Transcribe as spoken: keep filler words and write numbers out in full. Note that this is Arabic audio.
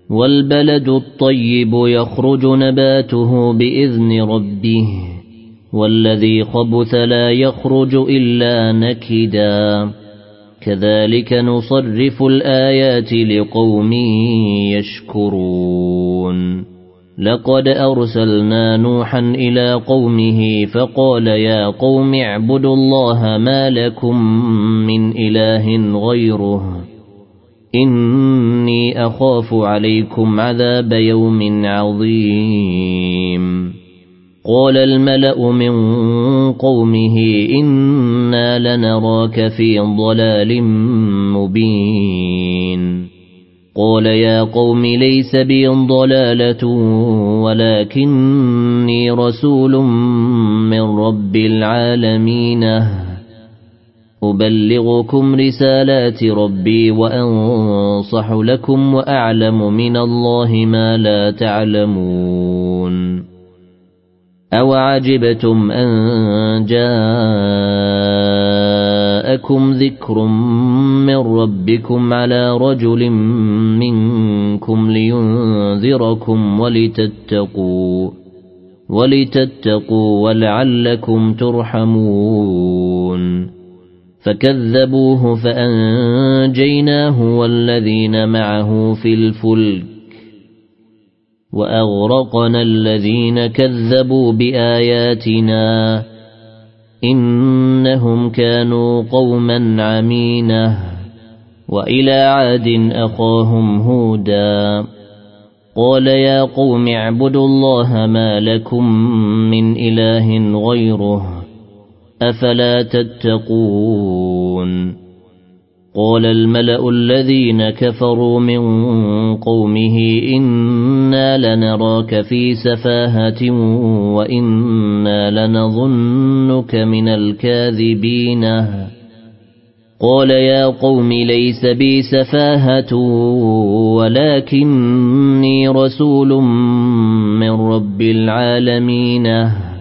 والبلد الطيب يخرج نباته بإذن ربه والذي خبث لا يخرج إلا نكدا كذلك نصرف الآيات لقوم يشكرون لقد أرسلنا نوحا إلى قومه فقال يا قوم اعبدوا الله ما لكم من إله غيره إني أخاف عليكم عذاب يوم عظيم قال الملأ من قومه إنا لنراك في ضلال مبين قال يا قوم ليس بي ضلالة ولكني رسول من رب العالمين أبلغكم رسالات ربي وأنصح لكم وأعلم من الله ما لا تعلمون أو عجبتم أن جاءكم ذكر من ربكم على رجل منكم لينذركم ولتتقوا ولتتقوا ولعلكم ترحمون فكذبوه فأنجيناه والذين معه في الفلك وأغرقنا الذين كذبوا بآياتنا إنهم كانوا قوما عمينة وإلى عاد أخاهم هودا قال يا قوم اعبدوا الله ما لكم من إله غيره أفلا تتقون قال الملأ الذين كفروا من قومه إنا لنراك في سفاهة وإنا لنظنك من الكاذبين قال يا قوم ليس بي سفاهة ولكني رسول من رب العالمين